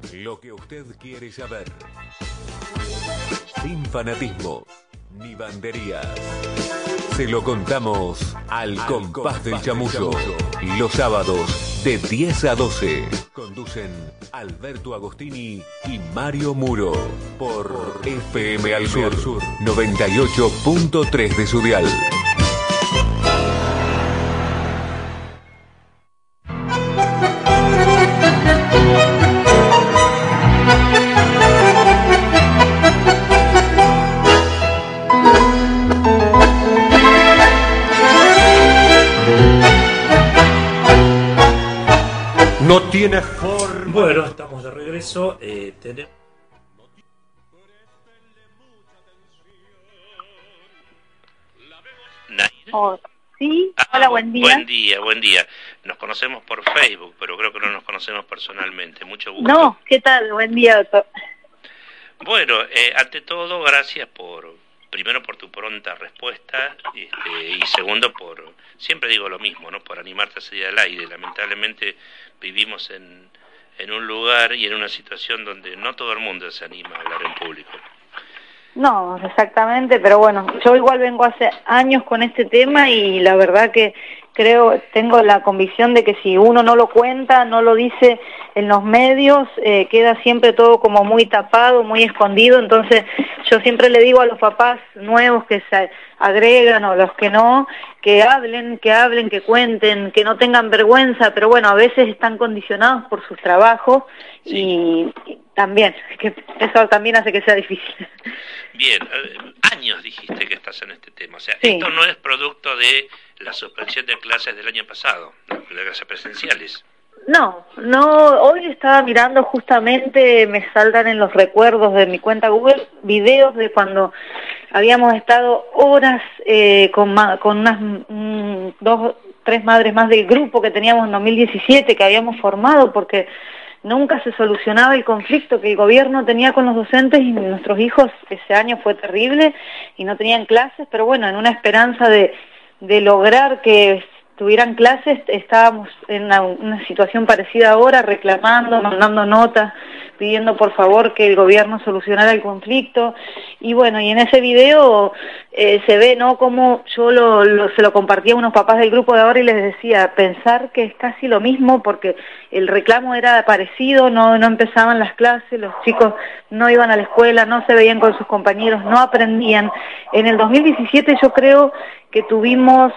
Lo que usted quiere saber. Sin fanatismo ni banderías. Se lo contamos al compás del chamullo. Los sábados de 10 a 12. Conducen Alberto Agostini y Mario Muro. Por FM al Sur 98.3 de su dial. No tiene forma. Bueno, estamos de regreso. Tenemos... Oh, sí, hola, buen día. Buen día. Nos conocemos por Facebook, pero creo que no nos conocemos personalmente. Mucho gusto. No, ¿qué tal? Buen día, doctor. Bueno, ante todo, gracias primero por tu pronta respuesta y segundo siempre digo lo mismo, ¿no? Por animarte a salir al aire. Lamentablemente vivimos en un lugar y en una situación donde no todo el mundo se anima a hablar en público. No, exactamente, pero bueno, yo igual vengo hace años con este tema y la verdad que tengo la convicción de que si uno no lo cuenta, no lo dice en los medios, queda siempre todo como muy tapado, muy escondido. Entonces yo siempre le digo a los papás nuevos que se agregan o los que no, que hablen, que cuenten, que no tengan vergüenza, pero bueno, a veces están condicionados por sus trabajos. Sí. Y también, que eso también hace que sea difícil. Bien, años dijiste que estás en este tema, o sea, sí. Esto no es producto de la suspensión de clases del año pasado, de clases presenciales. No, hoy estaba mirando justamente, me saltan en los recuerdos de mi cuenta Google, videos de cuando habíamos estado horas con unas 2, 3 madres más del grupo que teníamos en 2017, que habíamos formado, porque nunca se solucionaba el conflicto que el gobierno tenía con los docentes y nuestros hijos ese año fue terrible y no tenían clases, pero bueno, en una esperanza de lograr que tuvieran clases, estábamos en una situación parecida ahora, reclamando, mandando notas, pidiendo por favor que el gobierno solucionara el conflicto. Y bueno, y en ese video se ve, ¿no?, cómo yo se lo compartía a unos papás del grupo de ahora y les decía, pensar que es casi lo mismo porque el reclamo era parecido, no empezaban las clases, los chicos no iban a la escuela, no se veían con sus compañeros, no aprendían. En el 2017 yo creo que tuvimos...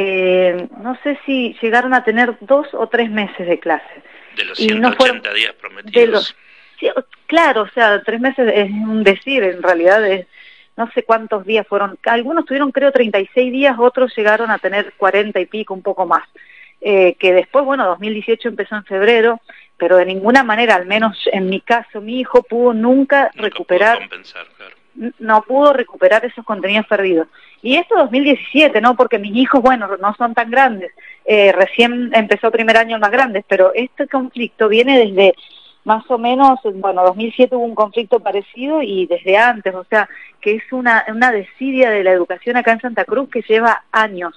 no sé si llegaron a tener 2 o 3 meses de clase. De los 180 días prometidos. Sí, claro, o sea, 3 meses es un decir, en realidad no sé cuántos días fueron. Algunos tuvieron creo 36 días, otros llegaron a tener 40 y pico, un poco más. Que después, bueno, 2018 empezó en febrero, pero de ninguna manera, al menos en mi caso, mi hijo nunca recuperar... Pudo compensar, claro. No pudo recuperar esos contenidos perdidos. Y esto 2017, ¿no? Porque mis hijos, bueno, no son tan grandes, recién empezó primer año más grandes, pero este conflicto viene desde más o menos, bueno, 2007 hubo un conflicto parecido y desde antes, o sea, que es una desidia de la educación acá en Santa Cruz que lleva años.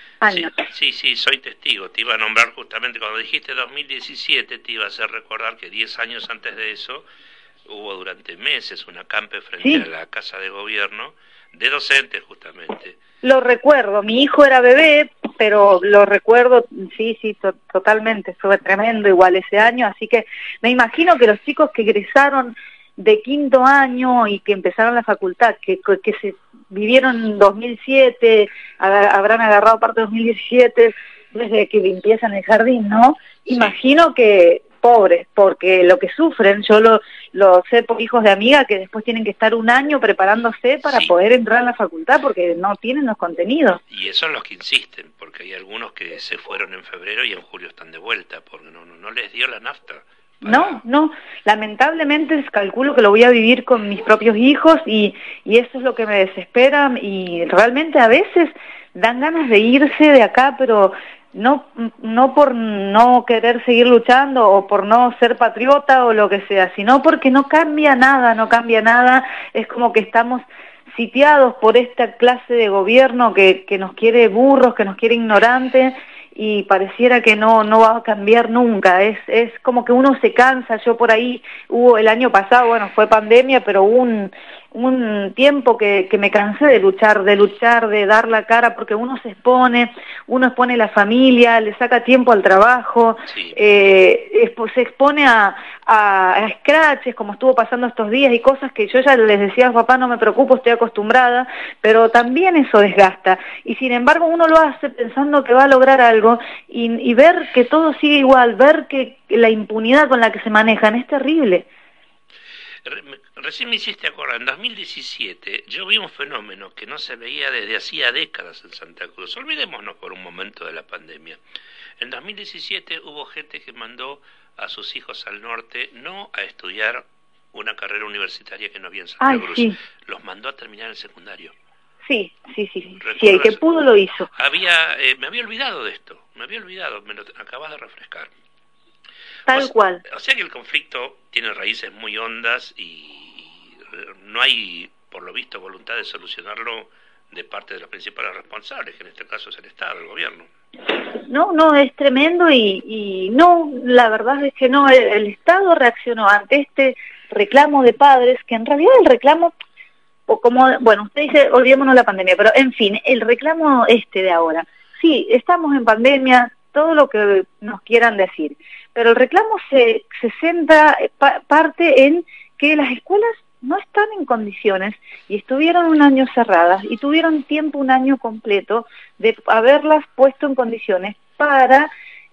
Sí, soy testigo. Te iba a nombrar justamente cuando dijiste 2017, te iba a hacer recordar que 10 años antes de eso hubo durante meses un acampe frente a la Casa de Gobierno de docentes justamente. Lo recuerdo, mi hijo era bebé, pero lo recuerdo, sí, totalmente, fue tremendo igual ese año, así que me imagino que los chicos que egresaron de 5º año y que empezaron la facultad, que se vivieron en 2007, habrán agarrado parte de 2017, desde que empiezan el jardín, ¿no? Sí. Imagino que pobres, porque lo que sufren, yo lo sé por hijos de amiga que después tienen que estar un año preparándose para poder entrar a la facultad porque no tienen los contenidos. Y esos son los que insisten, porque hay algunos que se fueron en febrero y en julio están de vuelta, porque no les dio la nafta. No, lamentablemente calculo que lo voy a vivir con mis propios hijos y eso es lo que me desespera y realmente a veces dan ganas de irse de acá, pero no por no querer seguir luchando o por no ser patriota o lo que sea, sino porque no cambia nada, es como que estamos sitiados por esta clase de gobierno que nos quiere burros, que nos quiere ignorantes y pareciera que no va a cambiar nunca. Es como que uno se cansa. Yo por ahí hubo el año pasado, bueno, fue pandemia, pero hubo un tiempo que me cansé de luchar, de dar la cara, porque uno uno expone la familia, le saca tiempo al trabajo, Sí. Se expone a scratches, como estuvo pasando estos días, y cosas que yo ya les decía a papá, no me preocupo, estoy acostumbrada, pero también eso desgasta, y sin embargo uno lo hace pensando que va a lograr algo, y ver que todo sigue igual, ver que la impunidad con la que se manejan es terrible. Recién me hiciste acordar, en 2017 yo vi un fenómeno que no se veía desde hacía décadas en Santa Cruz. Olvidémonos por un momento de la pandemia. En 2017 hubo gente que mandó a sus hijos al norte no a estudiar una carrera universitaria que no había en Santa Cruz, Sí. los mandó a terminar el secundario. Sí, el que pudo lo hizo. Me había olvidado de esto, me lo acabas de refrescar. Tal cual. O sea que el conflicto tiene raíces muy hondas y no hay, por lo visto, voluntad de solucionarlo de parte de los principales responsables, que en este caso es el Estado, el gobierno. No, es tremendo y no, la verdad es que no, el Estado reaccionó ante este reclamo de padres, que en realidad el reclamo, o como, bueno, usted dice, olvidémonos la pandemia, pero en fin, el reclamo de ahora, sí, estamos en pandemia, todo lo que nos quieran decir, pero el reclamo se centra, parte en que las escuelas no están en condiciones y estuvieron un año cerradas y tuvieron tiempo, un año completo, de haberlas puesto en condiciones para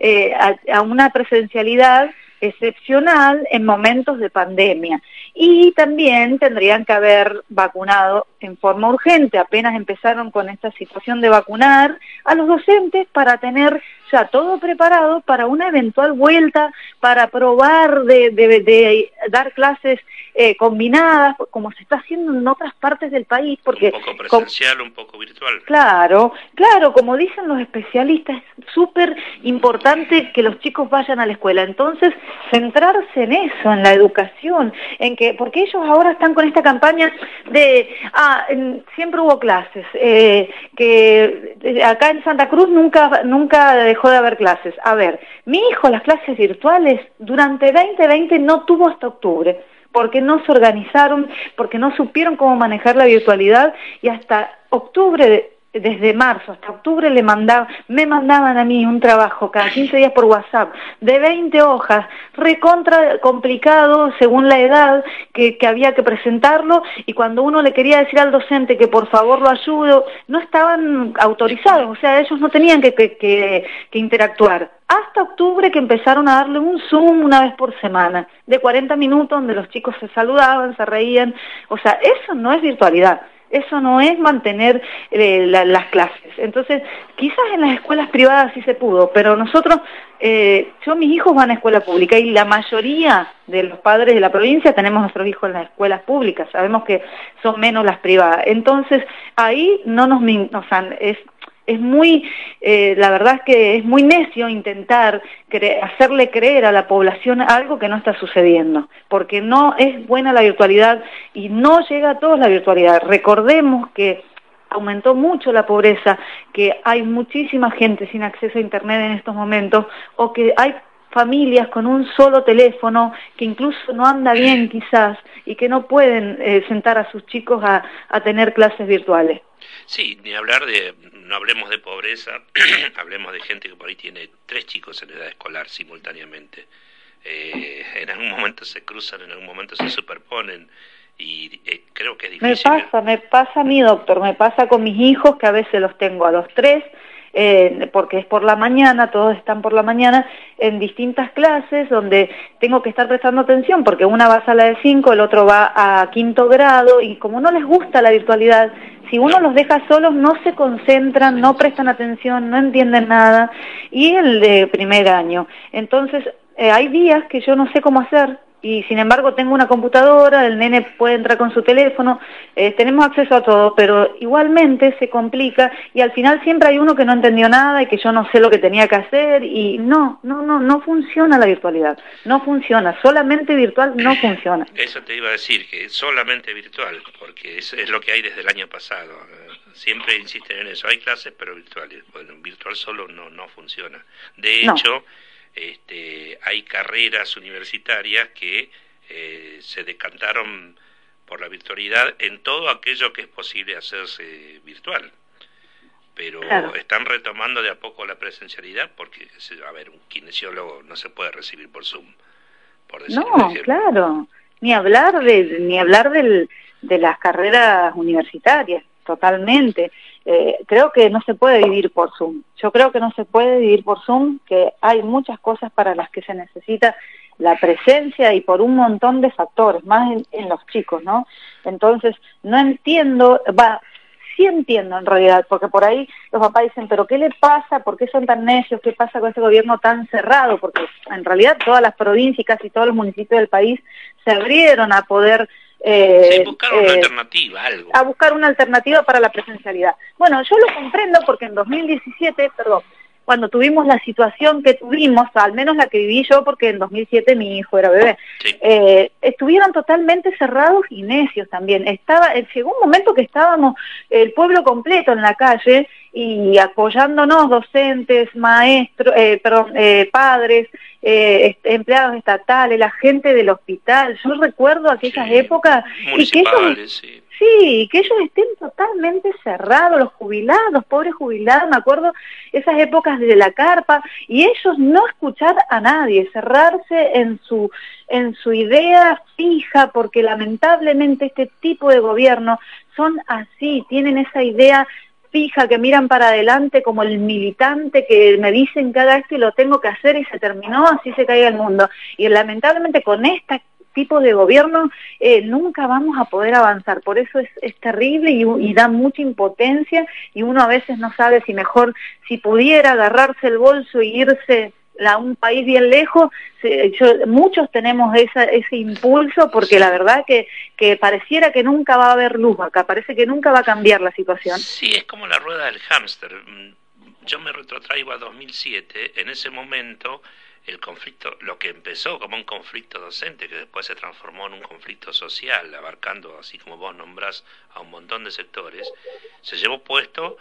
a una presencialidad excepcional en momentos de pandemia. Y también tendrían que haber vacunado en forma urgente, apenas empezaron con esta situación de vacunar a los docentes para tener ya todo preparado para una eventual vuelta, para probar de dar clases combinadas, como se está haciendo en otras partes del país. Porque un poco presencial, un poco virtual. Claro, como dicen los especialistas, es súper importante que los chicos vayan a la escuela. Entonces, centrarse en eso, en la educación, porque ellos ahora están con esta campaña de, siempre hubo clases, que acá en Santa Cruz nunca dejó de haber clases. A ver, mi hijo las clases virtuales durante 2020 no tuvo hasta octubre, porque no se organizaron, porque no supieron cómo manejar la virtualidad, y hasta octubre, desde marzo hasta octubre me mandaban a mí un trabajo cada 15 días por WhatsApp de 20 hojas, recontra complicado según la edad que había que presentarlo, y cuando uno le quería decir al docente que por favor lo ayude, no estaban autorizados, o sea, ellos no tenían que interactuar. Hasta octubre, que empezaron a darle un Zoom una vez por semana, de 40 minutos, donde los chicos se saludaban, se reían. O sea, eso no es virtualidad, eso no es mantener las clases. Entonces, quizás en las escuelas privadas sí se pudo, pero nosotros, mis hijos van a escuela pública, y la mayoría de los padres de la provincia tenemos nuestros hijos en las escuelas públicas, sabemos que son menos las privadas. Entonces, ahí es muy, la verdad es que es muy necio intentar hacerle creer a la población algo que no está sucediendo, porque no es buena la virtualidad y no llega a todos la virtualidad. Recordemos que aumentó mucho la pobreza, que hay muchísima gente sin acceso a internet en estos momentos, o que hay familias con un solo teléfono que incluso no anda bien quizás, y que no pueden sentar a sus chicos a tener clases virtuales. Sí, no hablemos de pobreza, hablemos de gente que por ahí tiene 3 chicos en edad escolar simultáneamente. En algún momento se cruzan, en algún momento se superponen, y creo que es difícil. Me pasa a mí, doctor, me pasa con mis hijos, que a veces los tengo a los 3, porque es por la mañana, todos están por la mañana en distintas clases donde tengo que estar prestando atención, porque una va a sala de 5, el otro va a 5º grado, y como no les gusta la virtualidad, si uno los deja solos no se concentran, no prestan atención, no entienden nada, y el de primer año. Entonces, hay días que yo no sé cómo hacer, y sin embargo tengo una computadora, el nene puede entrar con su teléfono, tenemos acceso a todo, pero igualmente se complica, y al final siempre hay uno que no entendió nada y que yo no sé lo que tenía que hacer, y no funciona la virtualidad, no funciona, solamente virtual no funciona. Eso te iba a decir, que solamente virtual, porque es lo que hay desde el año pasado. siempre insisten en eso. Hay clases, pero virtuales. Bueno, virtual solo no funciona. De hecho, hay carreras universitarias que se decantaron por la virtualidad en todo aquello que es posible hacerse virtual. Pero están retomando de a poco la presencialidad porque, a ver, un kinesiólogo no se puede recibir por Zoom, por decir un ejemplo. Claro, ni hablar de las carreras universitarias, totalmente. Creo que no se puede vivir por Zoom. Yo creo que no se puede vivir por Zoom, que hay muchas cosas para las que se necesita la presencia y por un montón de factores, más en los chicos, ¿no? Entonces, no entiendo, sí entiendo en realidad, porque por ahí los papás dicen, pero ¿qué le pasa? ¿Por qué son tan necios? ¿Qué pasa con ese gobierno tan cerrado? Porque en realidad todas las provincias y casi todos los municipios del país se abrieron a poder... buscar una alternativa, algo. A buscar una alternativa para la presencialidad. Bueno, yo lo comprendo porque en 2017, cuando tuvimos la situación que tuvimos, al menos la que viví yo, porque en 2007 mi hijo era bebé, estuvieron totalmente cerrados y necios también. Llegó un momento que estábamos el pueblo completo en la calle y apoyándonos docentes, maestros, padres, empleados estatales, la gente del hospital. Yo recuerdo aquellas épocas y que ellos, que ellos estén totalmente cerrados, los pobres jubilados, me acuerdo esas épocas de la carpa, y ellos no escuchar a nadie, cerrarse en su idea fija, porque lamentablemente este tipo de gobierno son así, tienen esa idea fija, que miran para adelante como el militante que me dicen que haga esto y lo tengo que hacer y se terminó, así se caiga el mundo. Y lamentablemente con este tipo de gobierno nunca vamos a poder avanzar, por eso es terrible y da mucha impotencia, y uno a veces no sabe si pudiera agarrarse el bolso e irse a un país bien lejos. Muchos tenemos ese impulso, porque la verdad que pareciera que nunca va a haber luz acá, parece que nunca va a cambiar la situación. Sí, es como la rueda del hámster. Yo me retrotraigo a 2007, en ese momento el conflicto, lo que empezó como un conflicto docente, que después se transformó en un conflicto social, abarcando, así como vos nombrás, a un montón de sectores, se llevó puesto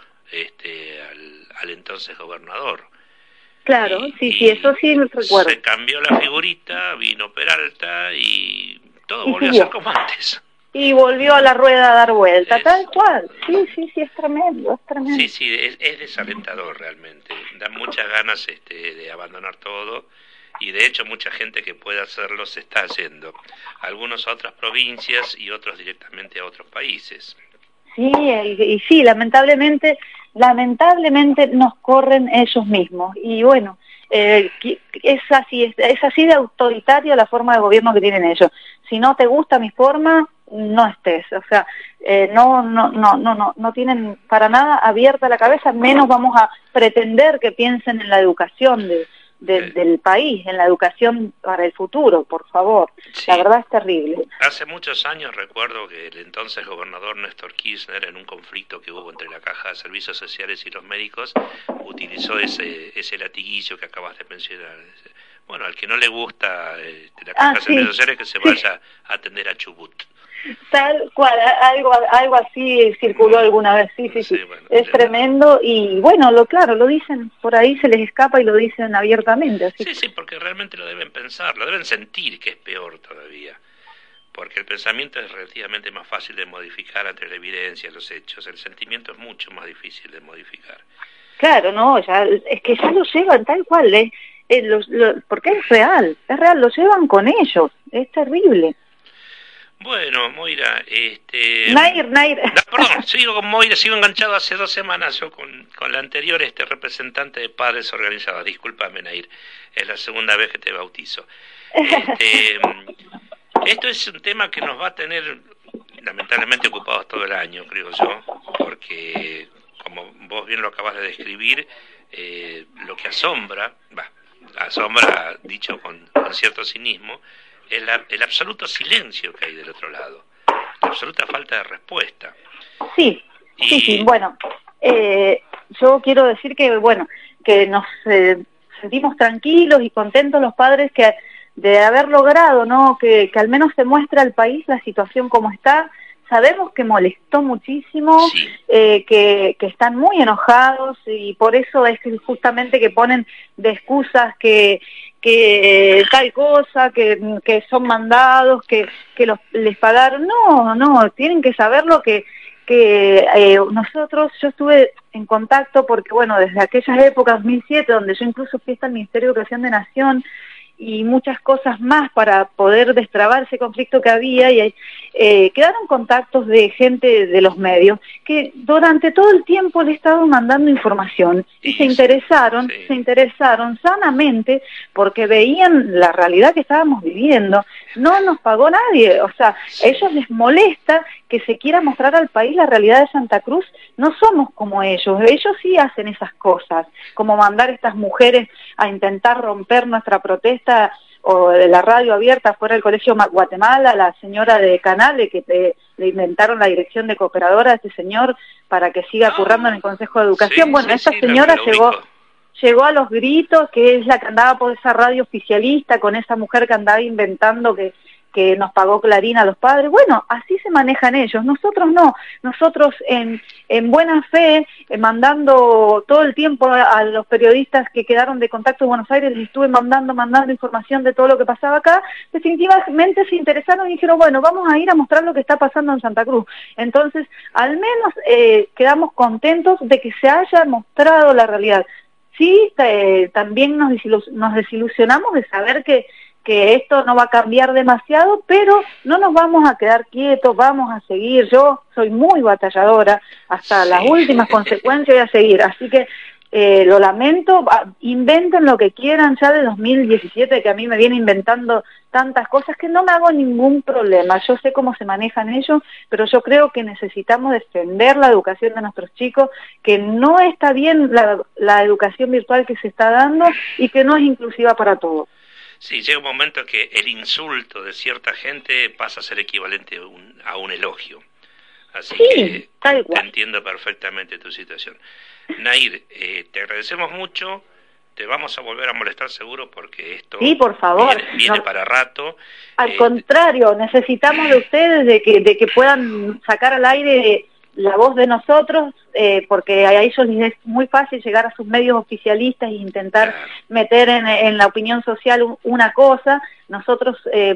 al entonces gobernador. Claro, sí, eso sí me recuerdo. Se cambió la figurita, vino Peralta y todo volvió a ser como antes. Y volvió a la rueda a dar vuelta, tal cual. Sí, es tremendo, es tremendo. Sí, es desalentador realmente. Da muchas ganas de abandonar todo, y de hecho mucha gente que puede hacerlo se está haciendo. Algunos a otras provincias y otros directamente a otros países. Sí, y sí, lamentablemente nos corren ellos mismos. Y bueno, es así de autoritaria la forma de gobierno que tienen ellos. Si no te gusta mi forma, no estés. O sea, no tienen para nada abierta la cabeza, menos vamos a pretender que piensen en la educación del país, en la educación para el futuro, por favor. Sí. La verdad es terrible. Hace muchos años recuerdo que el entonces gobernador Néstor Kirchner, en un conflicto que hubo entre la Caja de Servicios Sociales y los médicos, utilizó ese latiguillo que acabas de mencionar. Bueno, al que no le gusta la Caja de Servicios Sociales, que se vaya a atender a Chubut. Tal cual, algo así circuló alguna vez, sí. Bueno, es tremendo, y bueno, lo dicen, por ahí se les escapa y lo dicen abiertamente. Así. Sí, porque realmente lo deben pensar, lo deben sentir, que es peor todavía, porque el pensamiento es relativamente más fácil de modificar ante la evidencia, los hechos, el sentimiento es mucho más difícil de modificar. Claro, es que ya lo llevan tal cual, porque es real, lo llevan con ellos, es terrible. Bueno, Moira, Nair. No, perdón, sigo con Moira, sigo enganchado hace 2 semanas yo con la anterior representante de Padres Organizados. Discúlpame, Nair, es la segunda vez que te bautizo. Esto es un tema que nos va a tener lamentablemente ocupados todo el año, creo yo, porque como vos bien lo acabas de describir, lo que asombra dicho con cierto cinismo, el absoluto silencio que hay del otro lado, la absoluta falta de respuesta. Sí, bueno, yo quiero decir que nos sentimos tranquilos y contentos los padres de haber logrado, ¿no? Que al menos se muestre al país la situación como está. sabemos que molestó muchísimo, Sí. que están muy enojados y por eso es que justamente que ponen de excusas que tal cosa, que son mandados, que les pagaron. No, tienen que saberlo que nosotros, yo estuve en contacto porque, bueno, desde aquellas épocas, 2007, donde yo incluso fui hasta el Ministerio de Educación de Nación y muchas cosas más para poder destrabar ese conflicto que había, y quedaron contactos de gente de los medios que durante todo el tiempo le he estado mandando información y se interesaron sanamente porque veían la realidad que estábamos viviendo. No nos pagó nadie, o sea, a ellos les molesta que se quiera mostrar al país la realidad de Santa Cruz. No somos como ellos sí hacen esas cosas, como mandar a estas mujeres a intentar romper nuestra protesta o de la radio abierta fuera del Colegio Guatemala, la señora de Canale que le inventaron la dirección de cooperadora a este señor para que siga currando en el Consejo de Educación. Esta señora llegó a los gritos, que es la que andaba por esa radio oficialista, con esa mujer que andaba inventando que nos pagó Clarín a los padres. Bueno, así se manejan ellos, nosotros no, nosotros en buena fe, mandando todo el tiempo a los periodistas que quedaron de contacto en Buenos Aires, les estuve mandando información de todo lo que pasaba acá, definitivamente se interesaron y dijeron, bueno, vamos a ir a mostrar lo que está pasando en Santa Cruz. Entonces, al menos quedamos contentos de que se haya mostrado la realidad. Sí, también nos desilusionamos de saber que esto no va a cambiar demasiado, pero no nos vamos a quedar quietos, vamos a seguir. Yo soy muy batalladora, hasta las últimas consecuencias voy a seguir, así que lo lamento, inventen lo que quieran ya de 2017, que a mí me viene inventando tantas cosas que no me hago ningún problema. Yo sé cómo se manejan ellos, pero yo creo que necesitamos defender la educación de nuestros chicos, que no está bien la educación virtual que se está dando y que no es inclusiva para todos. Sí, llega un momento que el insulto de cierta gente pasa a ser equivalente a un elogio. Así que tal cual. Entiendo perfectamente tu situación. Nair, te agradecemos mucho, te vamos a volver a molestar seguro porque esto por favor. viene para rato. Al contrario, necesitamos de ustedes de que puedan sacar al aire la voz de nosotros, porque a ellos les es muy fácil llegar a sus medios oficialistas e intentar meter en la opinión social una cosa. Nosotros, es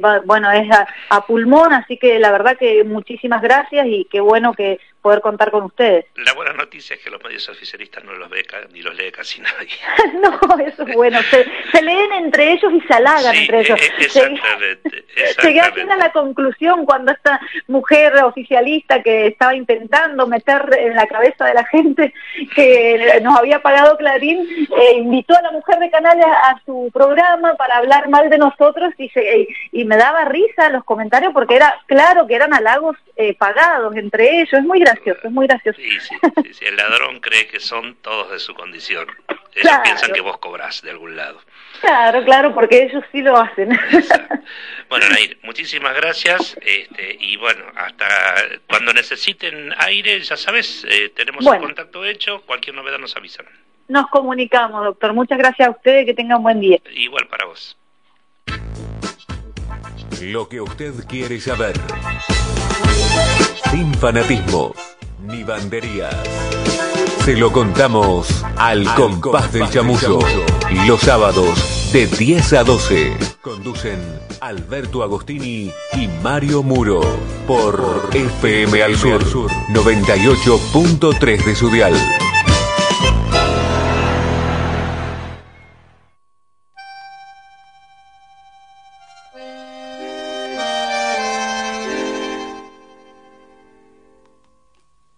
a pulmón, así que la verdad que muchísimas gracias y qué bueno que poder contar con ustedes. La buena noticia es que los medios oficialistas no los ve ni los lee casi nadie. No, eso es bueno, se leen entre ellos y se halagan entre ellos. Exactamente. Llegué a la conclusión cuando esta mujer oficialista que estaba intentando meter en la cabeza de la gente que nos había pagado Clarín, invitó a la mujer de Canales a su programa para hablar mal de nosotros y me daba risa los comentarios porque era claro que eran halagos pagados entre ellos. Es muy gracioso, es muy gracioso. Sí, el ladrón cree que son todos de su condición. Ellos piensan que vos cobrás de algún lado. Claro, porque ellos sí lo hacen. Exacto. Bueno, Nair, muchísimas gracias, y bueno, hasta cuando necesiten aire, ya sabes, tenemos el contacto hecho, cualquier novedad nos avisan. Nos comunicamos, doctor. Muchas gracias a ustedes, que tengan buen día. Igual para vos. Lo que usted quiere saber. Sin fanatismo ni banderías. Se lo contamos al compás del chamullo. Los sábados de 10 a 12. Conducen Alberto Agostini y Mario Muro. Por FM al Sur 98.3 de su dial.